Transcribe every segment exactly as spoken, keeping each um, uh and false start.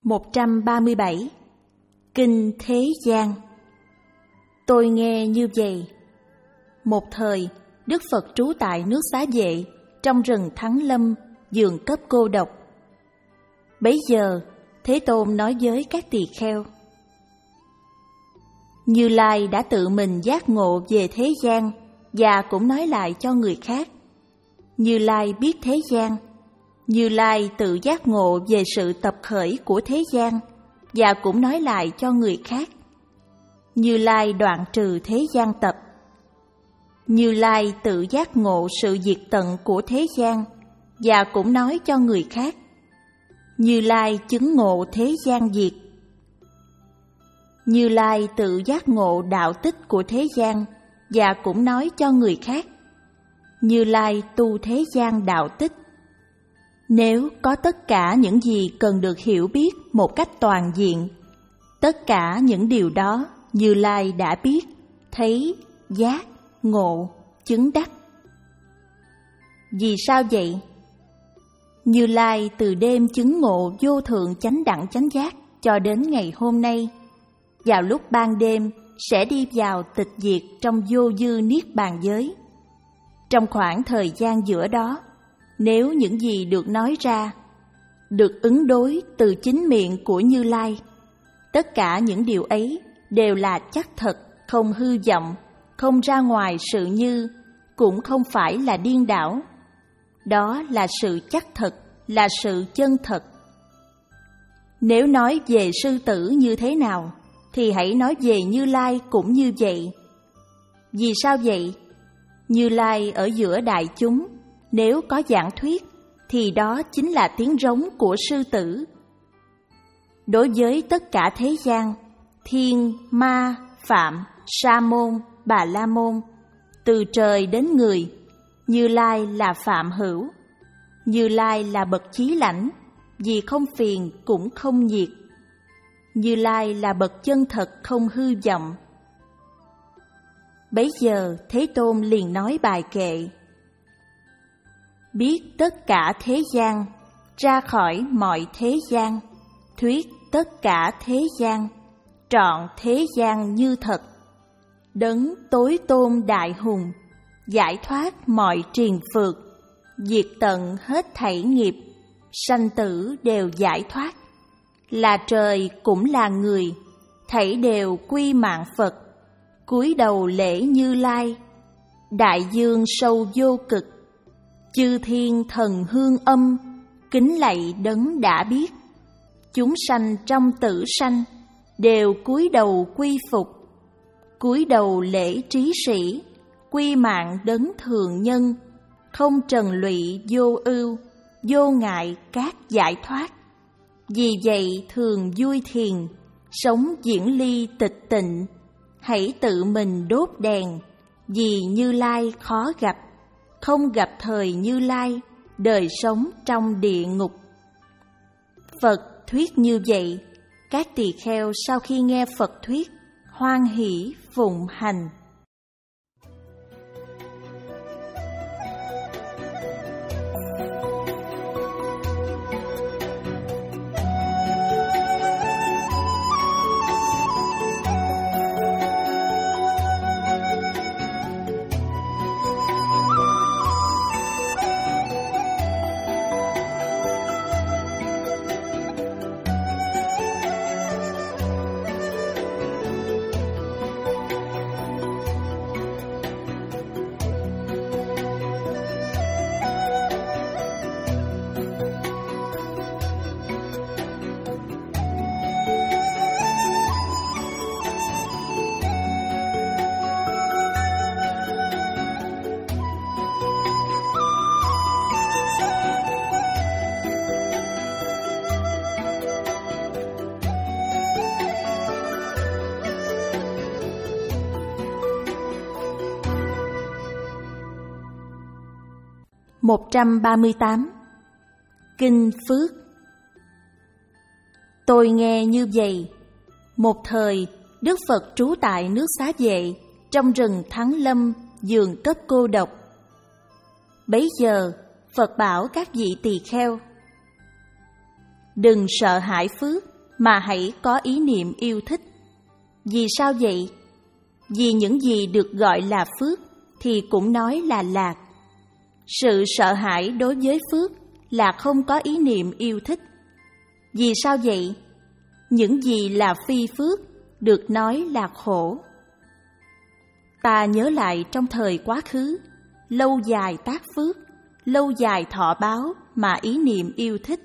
một trăm ba mươi bảy. Kinh Thế Gian. Tôi nghe như vậy. Một thời, Đức Phật trú tại nước Xá Vệ, trong rừng Thắng Lâm, giường cấp cô độc. Bấy giờ, Thế Tôn nói với các tỳ kheo: Như Lai đã tự mình giác ngộ về thế gian và cũng nói lại cho người khác. Như Lai biết thế gian. Như Lai tự giác ngộ về sự tập khởi của thế gian và cũng nói lại cho người khác. Như Lai đoạn trừ thế gian tập. Như Lai tự giác ngộ sự diệt tận của thế gian và cũng nói cho người khác. Như Lai chứng ngộ thế gian diệt. Như Lai tự giác ngộ đạo tích của thế gian và cũng nói cho người khác. Như Lai tu thế gian đạo tích. Nếu có tất cả những gì cần được hiểu biết một cách toàn diện, tất cả những điều đó Như Lai đã biết, thấy, giác, ngộ, chứng đắc. Vì sao vậy? Như Lai từ đêm chứng ngộ vô thượng chánh đẳng chánh giác cho đến ngày hôm nay, vào lúc ban đêm sẽ đi vào tịch diệt trong vô dư niết bàn giới. Trong khoảng thời gian giữa đó, nếu những gì được nói ra, được ứng đối từ chính miệng của Như Lai, tất cả những điều ấy đều là chắc thật, không hư vọng, không ra ngoài sự như, cũng không phải là điên đảo. Đó là sự chắc thật, là sự chân thật. Nếu nói về sư tử như thế nào, thì hãy nói về Như Lai cũng như vậy. Vì sao vậy? Như Lai ở giữa đại chúng, nếu có giảng thuyết, thì đó chính là tiếng rống của sư tử. Đối với tất cả thế gian, thiên, ma, phạm, sa môn, bà la môn, từ trời đến người, Như Lai là phạm hữu. Như Lai là bậc chí lãnh, vì không phiền cũng không nhiệt. Như Lai là bậc chân thật không hư vọng. Bấy giờ Thế Tôn liền nói bài kệ: Biết tất cả thế gian, ra khỏi mọi thế gian, thuyết tất cả thế gian, trọn thế gian như thật. Đấng tối tôn đại hùng, giải thoát mọi triền phược, diệt tận hết thảy nghiệp, sanh tử đều giải thoát. Là trời cũng là người, thảy đều quy mạng Phật, cúi đầu lễ Như Lai. Đại dương sâu vô cực, chư thiên thần hương âm, kính lạy đấng đã biết. Chúng sanh trong tử sanh, đều cúi đầu quy phục, cúi đầu lễ trí sĩ, quy mạng đấng thường nhân, không trần lụy vô ưu, vô ngại các giải thoát. Vì vậy thường vui thiền, sống diễn ly tịch tịnh, hãy tự mình đốt đèn, vì Như Lai khó gặp, không gặp thời Như Lai, đời sống trong địa ngục. Phật thuyết như vậy, các tỳ kheo sau khi nghe Phật thuyết, hoan hỷ phụng hành. một trăm ba mươi tám. Kinh Phước. Tôi nghe như vậy. Một thời, Đức Phật trú tại nước Xá Vệ, trong rừng Thắng Lâm, giường cấp cô độc. Bấy giờ, Phật bảo các vị tỳ kheo: Đừng sợ hãi phước, mà hãy có ý niệm yêu thích. Vì sao vậy? Vì những gì được gọi là phước thì cũng nói là lạc. Sự sợ hãi đối với phước là không có ý niệm yêu thích. Vì sao vậy? Những gì là phi phước được nói là khổ. Ta nhớ lại trong thời quá khứ, lâu dài tác phước, lâu dài thọ báo mà ý niệm yêu thích.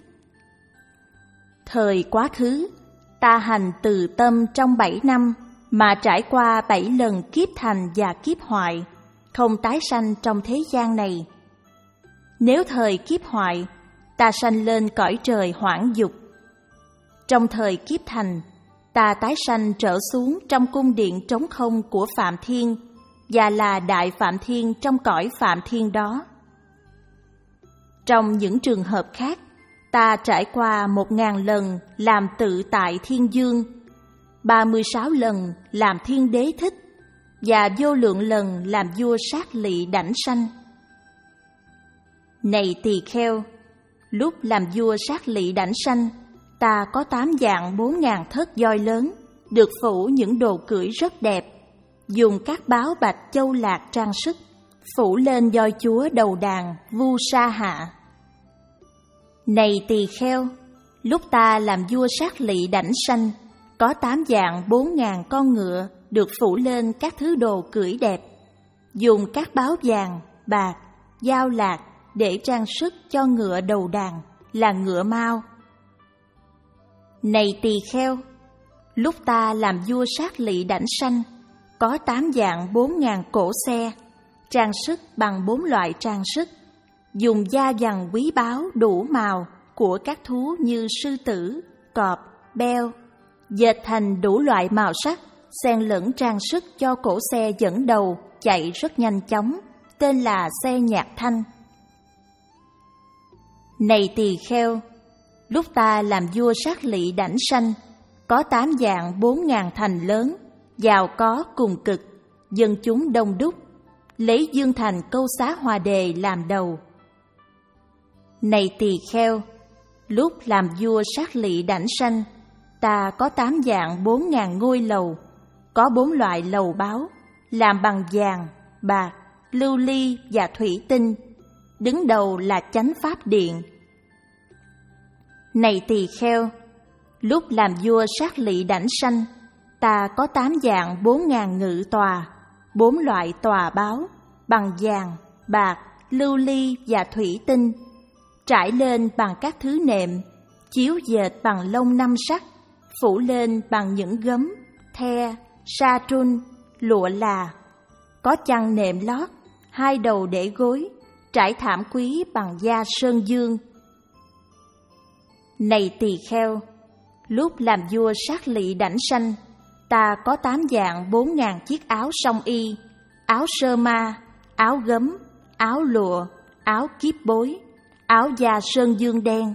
Thời quá khứ, ta hành từ tâm trong bảy năm mà trải qua bảy lần kiếp thành và kiếp hoại, không tái sanh trong thế gian này. Nếu thời kiếp hoại, ta sanh lên cõi trời hoảng dục. Trong thời kiếp thành, ta tái sanh trở xuống trong cung điện trống không của Phạm Thiên và là Đại Phạm Thiên trong cõi Phạm Thiên đó. Trong những trường hợp khác, ta trải qua một ngàn lần làm tự tại thiên dương, ba mươi sáu lần làm thiên đế thích và vô lượng lần làm vua sát lị đảnh sanh. Này tỳ kheo, lúc làm vua sát lị đảnh sanh, ta có tám vạn bốn ngàn thớt voi lớn, được phủ những đồ cưỡi rất đẹp, dùng các báo bạch châu lạc trang sức, phủ lên voi chúa đầu đàn Vu Sa Hạ. Này tỳ kheo, lúc ta làm vua sát lị đảnh sanh, có tám vạn bốn ngàn con ngựa được phủ lên các thứ đồ cưỡi đẹp, dùng các báo vàng, bạc, dao lạc để trang sức cho ngựa đầu đàn là ngựa mao. Này tỳ kheo, lúc ta làm vua sát lị đảnh sanh, có tám vạn bốn ngàn cỗ xe, trang sức bằng bốn loại trang sức, dùng da dằn quý báu đủ màu của các thú như sư tử, cọp, beo, dệt thành đủ loại màu sắc, xen lẫn trang sức cho cỗ xe dẫn đầu chạy rất nhanh chóng, tên là xe nhạc thanh. Này tỳ kheo, lúc ta làm vua sát lị đảnh sanh, có tám vạn bốn ngàn thành lớn, giàu có cùng cực, dân chúng đông đúc, lấy Dương Thành Câu Xá Hòa Đề làm đầu. Này tỳ kheo, lúc làm vua sát lị đảnh sanh, ta có tám vạn bốn ngàn ngôi lầu, có bốn loại lầu báu, làm bằng vàng, bạc, lưu ly và thủy tinh, đứng đầu là Chánh Pháp Điện. Này tỳ kheo, lúc làm vua sát lị đảnh sanh, ta có tám vạn bốn ngàn ngự tòa, bốn loại tòa báu, bằng vàng, bạc, lưu ly và thủy tinh, trải lên bằng các thứ nệm, chiếu dệt bằng lông năm sắc, phủ lên bằng những gấm, the, sa trun, lụa là, có chăn nệm lót, hai đầu để gối, trải thảm quý bằng da sơn dương. Này tỳ kheo, lúc làm vua sát lị đảnh sanh, ta có tám vạn bốn ngàn chiếc áo song y, áo sơ ma, áo gấm, áo lụa, áo kiếp bối, áo da sơn dương đen.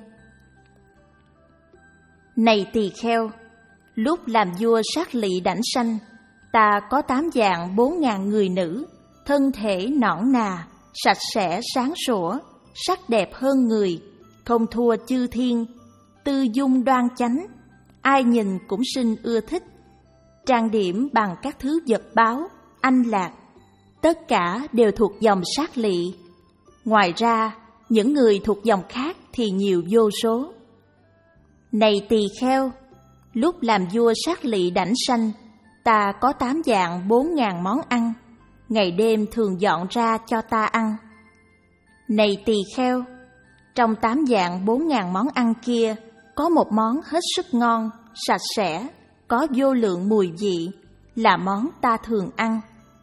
Này tỳ kheo, lúc làm vua sát lị đảnh sanh, ta có tám vạn bốn ngàn người nữ, thân thể nõn nà, sạch sẽ sáng sủa, sắc đẹp hơn người, không thua chư thiên, tư dung đoan chánh, ai nhìn cũng sinh ưa thích, trang điểm bằng các thứ vật báu, anh lạc, tất cả đều thuộc dòng sát lị. Ngoài ra, những người thuộc dòng khác thì nhiều vô số. Này tỳ kheo, lúc làm vua sát lị đảnh sanh, ta có tám vạn bốn ngàn món ăn, ngày đêm thường dọn ra cho ta ăn. Này tỳ kheo, trong tám vạn bốn ngàn món ăn kia, có một món hết sức ngon, sạch sẽ, có vô lượng mùi vị, là món ta thường ăn.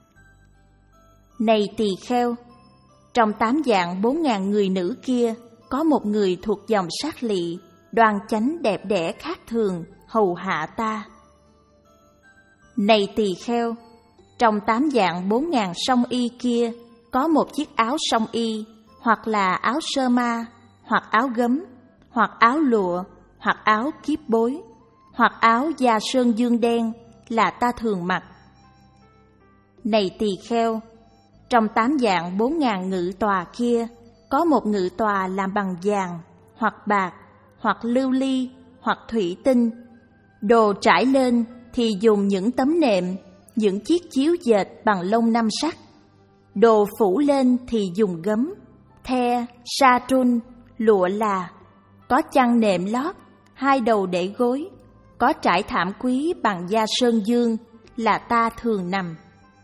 Này tỳ kheo, trong tám vạn bốn ngàn người nữ kia, có một người thuộc dòng sát lị, đoan chánh đẹp đẽ khác thường, hầu hạ ta. Này tỳ kheo, trong tám vạn bốn ngàn song y kia, có một chiếc áo song y, hoặc là áo sơ ma, hoặc áo gấm, hoặc áo lụa, hoặc áo kiếp bối, hoặc áo da sơn dương đen, là ta thường mặc. Này tỳ kheo, trong tám vạn bốn ngàn ngự tòa kia, có một ngự tòa làm bằng vàng, hoặc bạc, hoặc lưu ly, hoặc thủy tinh, Đồ trải lên thì dùng những tấm nệm, những chiếc chiếu dệt bằng lông năm sắc. Đồ phủ lên thì dùng gấm, the, sa trun, lụa là. Có chăn nệm lót, hai đầu để gối. Có trải thảm quý bằng da sơn dương là ta thường nằm.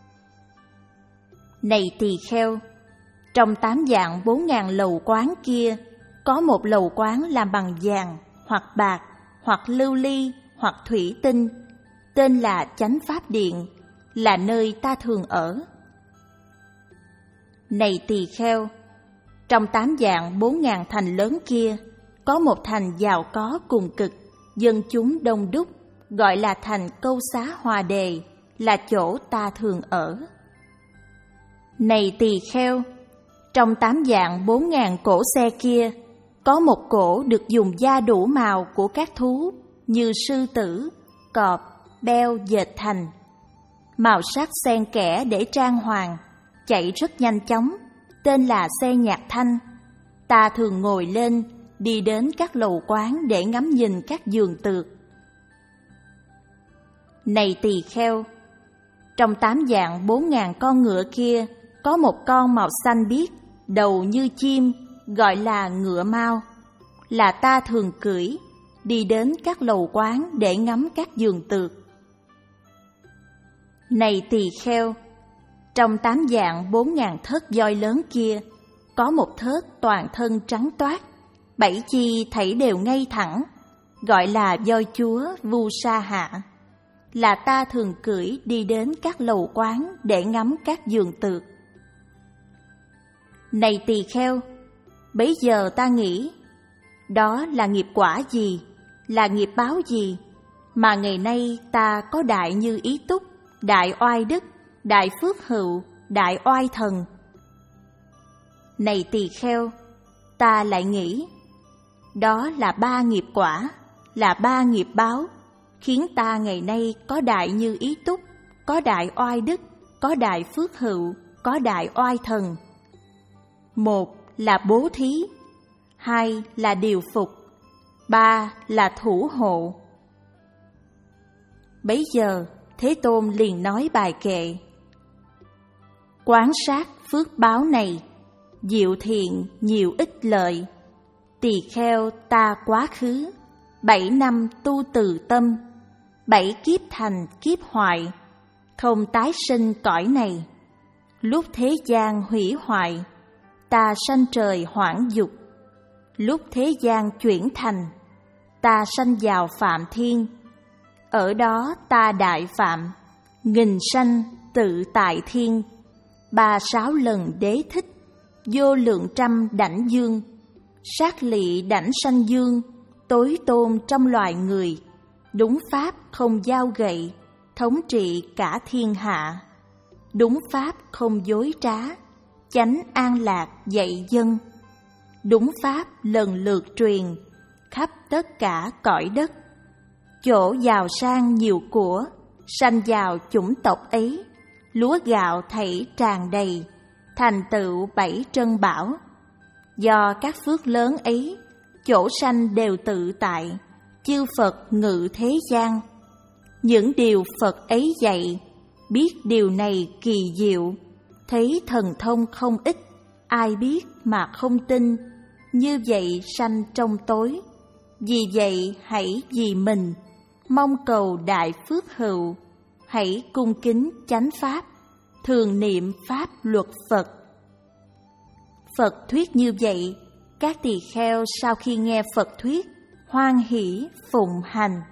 Này tỳ kheo, trong tám dạng bốn ngàn lầu quán kia, có một lầu quán làm bằng vàng, hoặc bạc, hoặc lưu ly, hoặc thủy tinh, tên là Chánh Pháp Điện, là nơi ta thường ở. Này tỳ kheo, trong tám dạng bốn ngàn thành lớn kia, có một thành giàu có cùng cực, dân chúng đông đúc, gọi là thành Câu Xá Hòa Đề, là chỗ ta thường ở. Này tỳ kheo, trong tám dạng bốn ngàn cổ xe kia, có một cổ được dùng da đủ màu của các thú như sư tử, cọp, beo dệt thành. Màu sắc xen kẽ để trang hoàng, chạy rất nhanh chóng, tên là xe nhạc thanh. Ta thường ngồi lên, đi đến các lầu quán để ngắm nhìn các giường tược. Này tỳ kheo, trong tám dạng bốn ngàn con ngựa kia, có một con màu xanh biếc, đầu như chim, gọi là ngựa mao, là ta thường cưỡi, đi đến các lầu quán để ngắm các giường tược. Này tỳ kheo, trong tám dạng bốn ngàn thớt voi lớn kia, có một thớt toàn thân trắng toát, bảy chi thảy đều ngay thẳng, gọi là voi chúa Vu Sa Hạ, là ta thường cưỡi đi đến các lầu quán để ngắm các giường tược. Này tỳ kheo, bấy giờ ta nghĩ, đó là nghiệp quả gì, là nghiệp báo gì, mà ngày nay ta có đại như Ý Túc, đại oai đức, đại phước hữu, đại oai thần. Này tỳ kheo, ta lại nghĩ, đó là ba nghiệp quả, là ba nghiệp báo, khiến ta ngày nay có đại như Ý Túc, có đại oai đức, có đại phước hữu, có đại oai thần. Một là bố thí, hai là điều phục, ba là thủ hộ. Bấy giờ Thế Tôn liền nói bài kệ: quán sát phước báo này, diệu thiện nhiều ích lợi. Tỳ kheo ta quá khứ, bảy năm tu từ tâm, bảy kiếp thành kiếp hoại, không tái sinh cõi này. Lúc thế gian hủy hoại, ta sanh trời hoảng dục. Lúc thế gian chuyển thành, ta sanh vào phạm thiên. Ở đó ta đại phạm, nghìn sanh tự tại thiên. Ba sáu lần đế thích, vô lượng trăm đảnh dương. Sát lị đảnh sanh dương, tối tôn trong loài người. Đúng pháp không giao gậy, thống trị cả thiên hạ. Đúng pháp không dối trá, chánh an lạc dạy dân. Đúng pháp lần lượt truyền, khắp tất cả cõi đất. Chỗ giàu sang nhiều của, sanh vào chủng tộc ấy. Lúa gạo thảy tràn đầy, thành tựu bảy trân bảo. Do các phước lớn ấy, chỗ sanh đều tự tại, chư Phật ngự thế gian. Những điều Phật ấy dạy, biết điều này kỳ diệu, thấy thần thông không ít, ai biết mà không tin. Như vậy sanh trong tối, vì vậy hãy vì mình, mong cầu đại phước hữu. Hãy cung kính chánh pháp, thường niệm pháp luật Phật. Phật thuyết như vậy, các tỳ kheo sau khi nghe Phật thuyết, hoan hỷ phụng hành.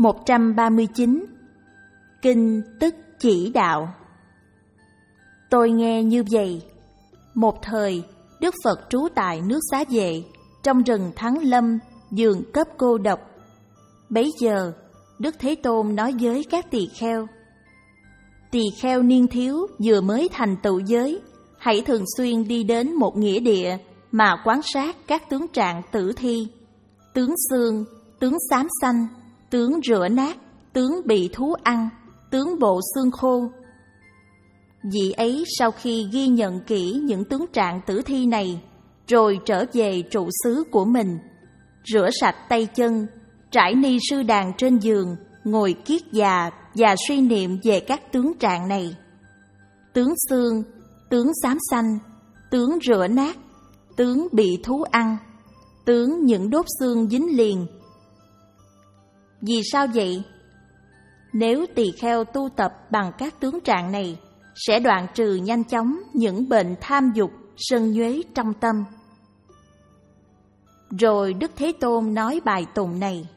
một trăm ba mươi chín. Kinh tức chỉ đạo. Tôi nghe như vậy. Một thời, Đức Phật trú tại nước Xá Vệ, trong rừng Thắng Lâm, giường cấp cô độc. Bấy giờ, Đức Thế Tôn nói với các tỳ kheo: Tỳ kheo niên thiếu vừa mới thành tựu giới, hãy thường xuyên đi đến một nghĩa địa mà quan sát các tướng trạng tử thi, tướng xương, tướng xám xanh, tướng rửa nát, tướng bị thú ăn, tướng bộ xương khô. Vị ấy sau khi ghi nhận kỹ những tướng trạng tử thi này, rồi trở về trụ xứ của mình, rửa sạch tay chân, trải ni sư đàn trên giường, ngồi kiết già và suy niệm về các tướng trạng này: tướng xương, tướng xám xanh, tướng rửa nát, tướng bị thú ăn, tướng những đốt xương dính liền. Vì sao vậy? Nếu tỳ kheo tu tập bằng các tướng trạng này, sẽ đoạn trừ nhanh chóng những bệnh tham dục, sân nhuế trong tâm. Rồi Đức Thế Tôn nói bài tụng này: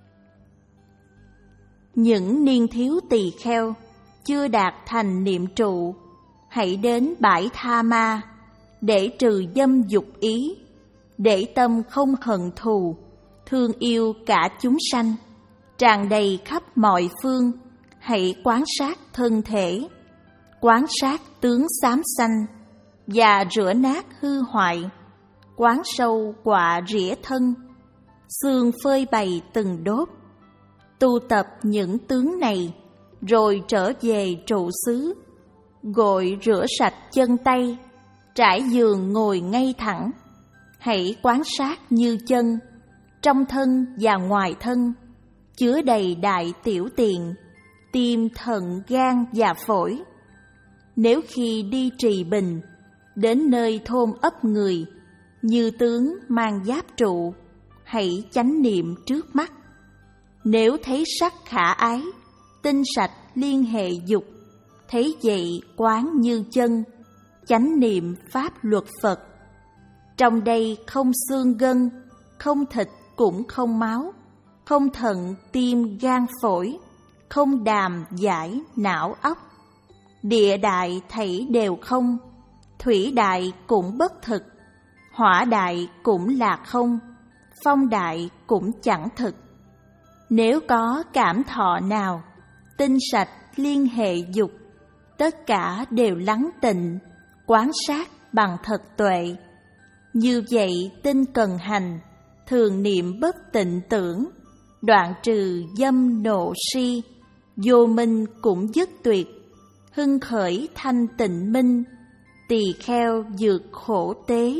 Những niên thiếu tỳ kheo chưa đạt thành niệm trụ, hãy đến bãi Tha Ma để trừ dâm dục ý, để tâm không hận thù, thương yêu cả chúng sanh, tràn đầy khắp mọi phương. Hãy quán sát thân thể, quán sát tướng xám xanh và rửa nát hư hoại, quán sâu quạ rỉa thân, xương phơi bày từng đốt. Tu tập những tướng này, rồi trở về trụ xứ, gội rửa sạch chân tay, trải giường ngồi ngay thẳng. Hãy quán sát như chân, trong thân và ngoài thân, chứa đầy đại tiểu tiện, tim, thận, gan và phổi. Nếu khi đi trì bình, đến nơi thôn ấp người, như tướng mang giáp trụ, hãy chánh niệm trước mắt. Nếu thấy sắc khả ái, tinh sạch liên hệ dục, thấy vậy quán như chân, chánh niệm pháp luật Phật. Trong đây không xương gân, không thịt cũng không máu, không thận, tim, gan, phổi, không đàm, giải, não, óc. Địa đại thảy đều không, thủy đại cũng bất thực, hỏa đại cũng là không, phong đại cũng chẳng thực. Nếu có cảm thọ nào, tinh sạch liên hệ dục, tất cả đều lắng tịnh, quán sát bằng thật tuệ. Như vậy tinh cần hành, thường niệm bất tịnh tưởng, đoạn trừ dâm nộ si, vô minh cũng dứt tuyệt, hưng khởi thanh tịnh minh, tỳ kheo vượt khổ tế.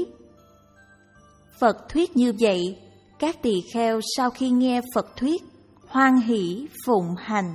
Phật thuyết như vậy, các tỳ kheo sau khi nghe Phật thuyết, hoan hỷ phụng hành.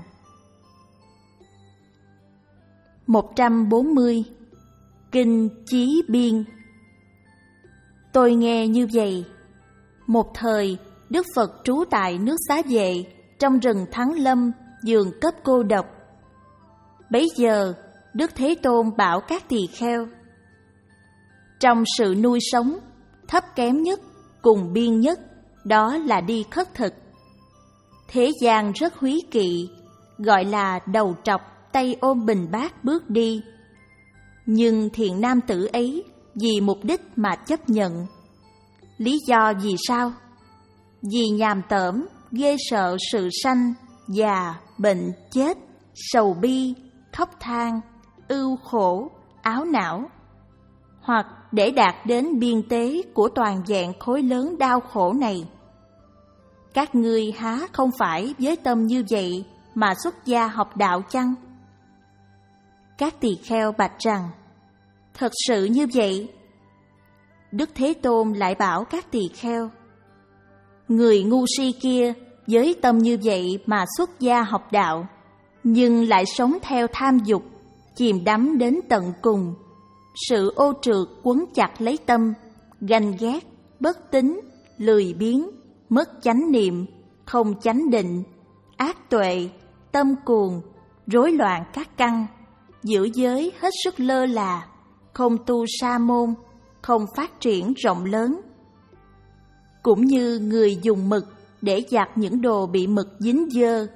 một trăm bốn mươi. Kinh Chí Biên. Tôi nghe như vậy. Một thời, Đức Phật trú tại nước Xá Vệ, trong rừng Thắng Lâm, giường cấp cô độc. Bấy giờ, Đức Thế Tôn bảo các tỳ kheo: Trong sự nuôi sống, thấp kém nhất, cùng biên nhất, đó là đi khất thực. Thế gian rất húy kỵ, gọi là đầu trọc, tay ôm bình bát bước đi. Nhưng thiện nam tử ấy vì mục đích mà chấp nhận. Lý do vì sao? Vì nhàm tởm, ghê sợ sự sanh, già, bệnh, chết, sầu bi, khóc than, ưu khổ, áo não. Hoặc để đạt đến biên tế của toàn vẹn khối lớn đau khổ này. Các ngươi há không phải với tâm như vậy mà xuất gia học đạo chăng? Các tỳ kheo bạch rằng: Thật sự như vậy. Đức Thế Tôn lại bảo các tỳ kheo: Người ngu si kia với tâm như vậy mà xuất gia học đạo, nhưng lại sống theo tham dục, chìm đắm đến tận cùng. Sự ô trượt quấn chặt lấy tâm, ganh ghét, bất tín, lười biếng, mất chánh niệm, không chánh định, ác tuệ, tâm cuồng, rối loạn các căn, giữ giới hết sức lơ là, không tu sa môn, không phát triển rộng lớn. Cũng như người dùng mực để giặt những đồ bị mực dính dơ,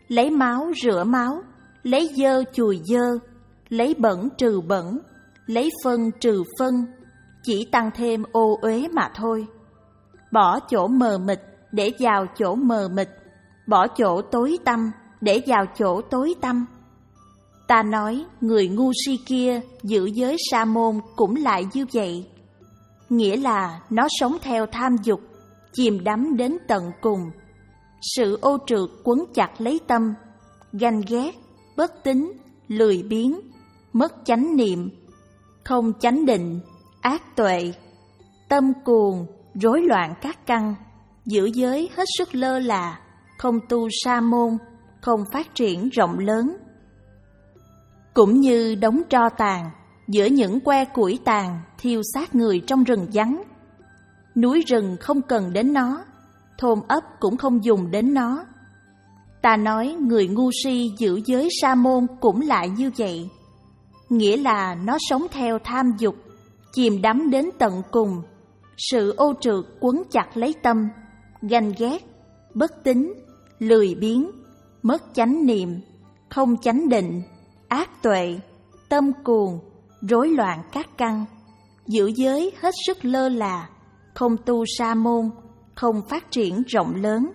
lấy máu rửa máu, lấy dơ chùi dơ, lấy bẩn trừ bẩn, lấy phân trừ phân, chỉ tăng thêm ô uế mà thôi. Bỏ chỗ mờ mịt để vào chỗ mờ mịt, bỏ chỗ tối tăm để vào chỗ tối tăm. Ta nói người ngu si kia giữ giới sa môn cũng lại như vậy. Nghĩa là nó sống theo tham dục, chìm đắm đến tận cùng. Sự ô trượt quấn chặt lấy tâm, ganh ghét, bất tín, lười biếng, mất chánh niệm, không chánh định, ác tuệ, tâm cuồng, rối loạn các căn, giữ giới hết sức lơ là, không tu sa môn, không phát triển rộng lớn. Cũng như đống tro tàn giữa những que củi tàn thiêu xác người trong rừng vắng. Núi rừng không cần đến nó, thôn ấp cũng không dùng đến nó. Ta nói người ngu si giữ giới sa môn cũng lại như vậy. Nghĩa là nó sống theo tham dục, chìm đắm đến tận cùng. Sự ô trượt quấn chặt lấy tâm, ganh ghét, bất tín, lười biếng, mất chánh niệm, không chánh định, ác tuệ, tâm cuồng, rối loạn các căn, giữ giới hết sức lơ là, không tu sa môn, không phát triển rộng lớn.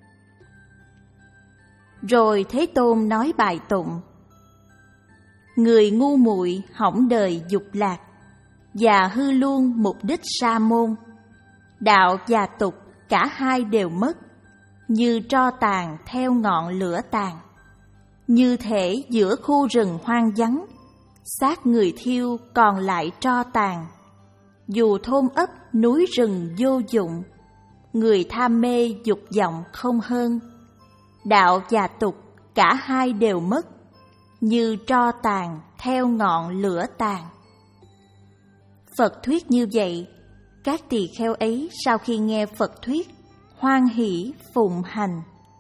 Rồi Thế Tôn nói bài tụng: người ngu muội hỏng đời dục lạc, và hư luôn mục đích sa môn. Đạo và tục cả hai đều mất, như tro tàn theo ngọn lửa tàn. Như thể giữa khu rừng hoang vắng, xác người thiêu còn lại tro tàn. Dù thôn ấp núi rừng vô dụng, người tham mê dục vọng không hơn. Đạo và tục cả hai đều mất, như tro tàn theo ngọn lửa tàn. Phật thuyết như vậy, các tỳ kheo ấy sau khi nghe Phật thuyết, hoan hỷ phụng hành.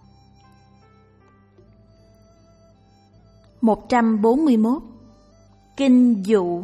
một trăm bốn mươi mốt. Kinh dụ.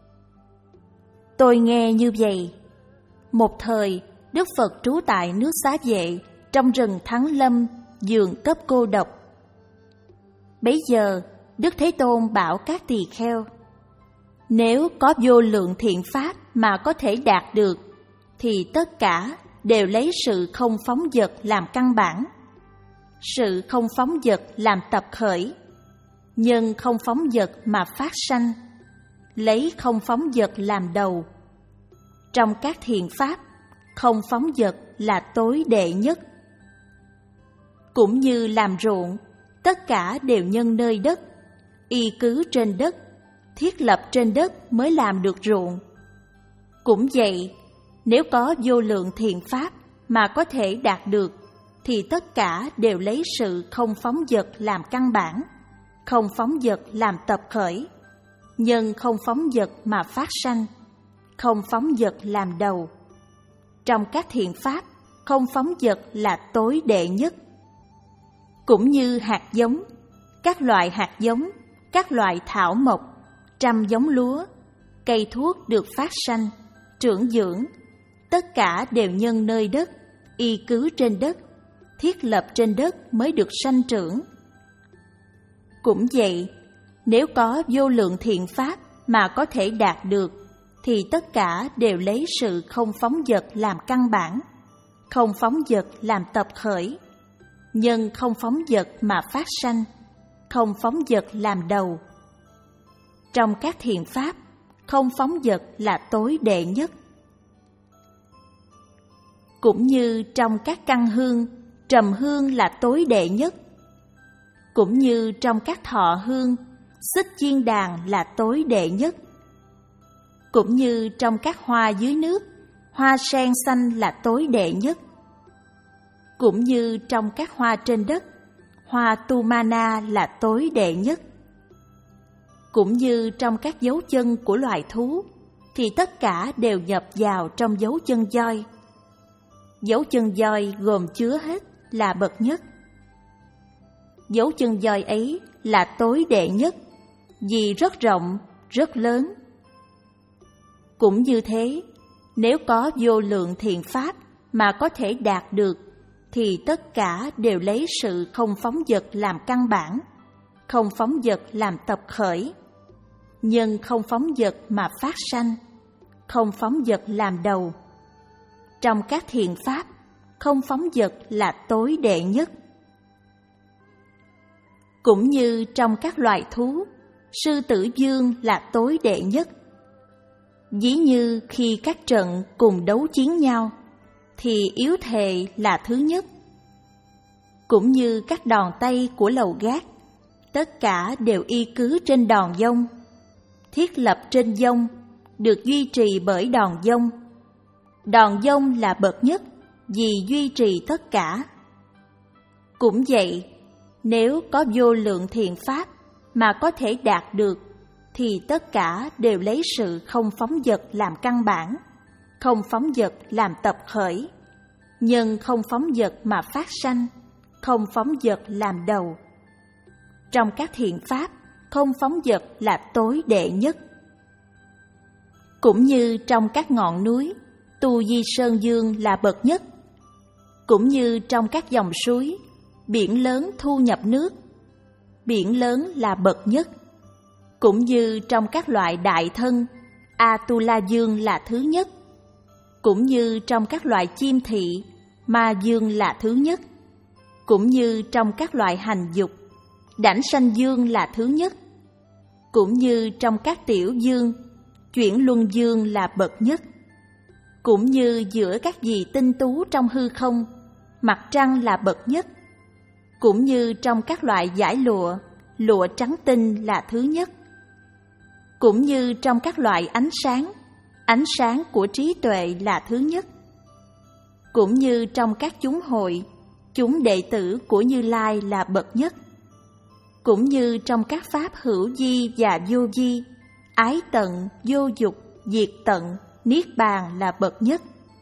Tôi nghe như vậy. Một thời, Đức Phật trú tại nước Xá Vệ, trong rừng Thắng Lâm, giường cấp cô độc. Bấy giờ, Đức Thế Tôn bảo các tỳ kheo: nếu có vô lượng thiện pháp mà có thể đạt được, thì tất cả đều lấy sự không phóng dật làm căn bản. Sự không phóng dật làm tập khởi, nhân không phóng dật mà phát sanh, lấy không phóng dật làm đầu. Trong các thiện pháp, không phóng dật là tối đệ nhất. Cũng như làm ruộng, tất cả đều nhân nơi đất, y cứ trên đất, thiết lập trên đất mới làm được ruộng. Cũng vậy, nếu có vô lượng thiện pháp mà có thể đạt được, thì tất cả đều lấy sự không phóng dật làm căn bản, không phóng dật làm tập khởi, nhân không phóng dật mà phát sanh, không phóng dật làm đầu. Trong các thiện pháp, không phóng dật là tối đệ nhất. Cũng như hạt giống, các loại hạt giống, các loại thảo mộc, trăm giống lúa, cây thuốc được phát sanh, trưởng dưỡng, tất cả đều nhân nơi đất, y cứ trên đất, thiết lập trên đất mới được sanh trưởng. Cũng vậy, nếu có vô lượng thiện pháp mà có thể đạt được, thì tất cả đều lấy sự không phóng dật làm căn bản, không phóng dật làm tập khởi, nhân không phóng dật mà phát sanh, không phóng dật làm đầu. Trong các thiện pháp, không phóng dật là tối đệ nhất. Cũng như trong các căn hương, trầm hương là tối đệ nhất. Cũng như trong các thọ hương, xích chiên đàn là tối đệ nhất. Cũng như trong các hoa dưới nước, hoa sen xanh là tối đệ nhất. Cũng như trong các hoa trên đất, hoa tu mana là tối đệ nhất. Cũng như trong các dấu chân của loài thú, thì tất cả đều nhập vào trong dấu chân voi. Dấu chân voi gồm chứa hết là bậc nhất. Dấu chân voi ấy là tối đệ nhất, vì rất rộng, rất lớn. Cũng như thế, nếu có vô lượng thiện pháp mà có thể đạt được, thì tất cả đều lấy sự không phóng dật làm căn bản, không phóng dật làm tập khởi. Nhân không phóng dật mà phát sanh, không phóng dật làm đầu. Trong các thiện pháp, không phóng dật là tối đệ nhất. Cũng như trong các loài thú, sư tử vương là tối đệ nhất. Ví như khi các trận cùng đấu chiến nhau, thì yếu thệ là thứ nhất. Cũng như các đòn tay của lầu gác, tất cả đều y cứ trên đòn dông, thiết lập trên dông, được duy trì bởi đòn dông. Đòn dông là bậc nhất vì duy trì tất cả. Cũng vậy, nếu có vô lượng thiện pháp mà có thể đạt được, thì tất cả đều lấy sự không phóng dật làm căn bản, không phóng dật làm tập khởi. Nhân không phóng dật mà phát sanh, không phóng dật làm đầu. Trong các thiện pháp, không phóng dật là tối đệ nhất. Cũng như trong các ngọn núi, Tu Di Sơn Dương là bậc nhất. Cũng như trong các dòng suối, biển lớn thu nhập nước, biển lớn là bậc nhất. Cũng như trong các loại đại thân, Atula Dương là thứ nhất. Cũng như trong các loài chim thị, Ma Dương là thứ nhất. Cũng như trong các loại hành dục, Đảnh Sanh Dương là thứ nhất. Cũng như trong các tiểu dương, Chuyển Luân Dương là bậc nhất. Cũng như giữa các gì tinh tú trong hư không, Mặt trăng là bậc nhất. Cũng như trong các loại dải lụa, Lụa trắng tinh là thứ nhất. Cũng như trong các loại ánh sáng, Ánh sáng của trí tuệ là thứ nhất. Cũng như trong các chúng hội, chúng đệ tử của Như Lai là bậc nhất. Cũng như trong các pháp hữu vi và vô vi, ái tận, vô dục, diệt tận, niết bàn là bậc nhất.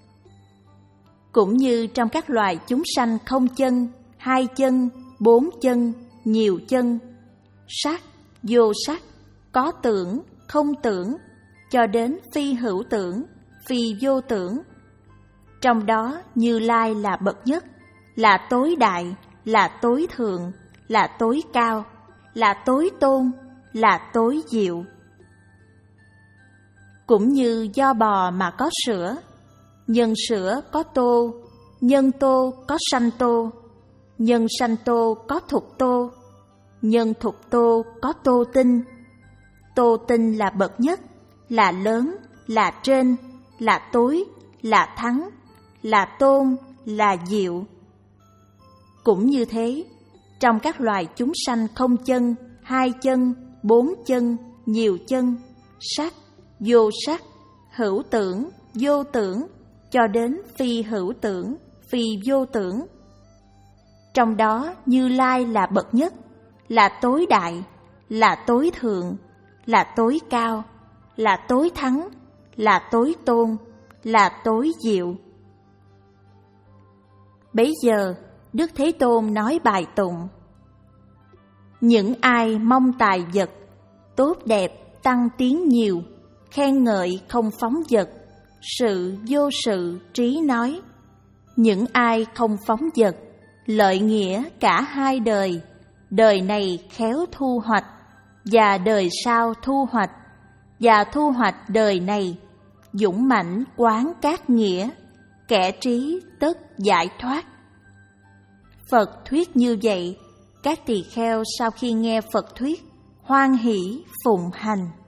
Cũng như trong các loài chúng sanh không chân, hai chân, bốn chân, nhiều chân, sắc, vô sắc, có tưởng, không tưởng, cho đến phi hữu tưởng, phi vô tưởng. Trong đó Như Lai là bậc nhất, là tối đại, là tối thượng, là tối cao, là tối tôn, là tối diệu. Cũng như do bò mà có sữa, nhân sữa có tô, nhân tô có sanh tô, nhân sanh tô có thục tô, nhân thục tô có tô tinh. Tô tinh là bậc nhất, là lớn, là trên, là tối, là thắng, là tôn, là diệu. Cũng như thế, trong các loài chúng sanh không chân, hai chân, bốn chân, nhiều chân, sắc, vô sắc, hữu tưởng, vô tưởng, cho đến phi hữu tưởng, phi vô tưởng. Trong đó Như Lai là bậc nhất, là tối đại, là tối thượng, là tối cao, là tối thắng, là tối tôn, là tối diệu. Bấy giờ, Đức Thế Tôn nói bài tụng: những ai mong tài vật, tốt đẹp tăng tiến nhiều, khen ngợi không phóng dật, sự vô sự trí nói. Những ai không phóng dật, lợi nghĩa cả hai đời, đời này khéo thu hoạch, và đời sau thu hoạch, và thu hoạch đời này, dũng mãnh quán các nghĩa, kẻ trí tất giải thoát. Phật thuyết như vậy, các tỳ kheo sau khi nghe Phật thuyết, hoan hỷ phụng hành.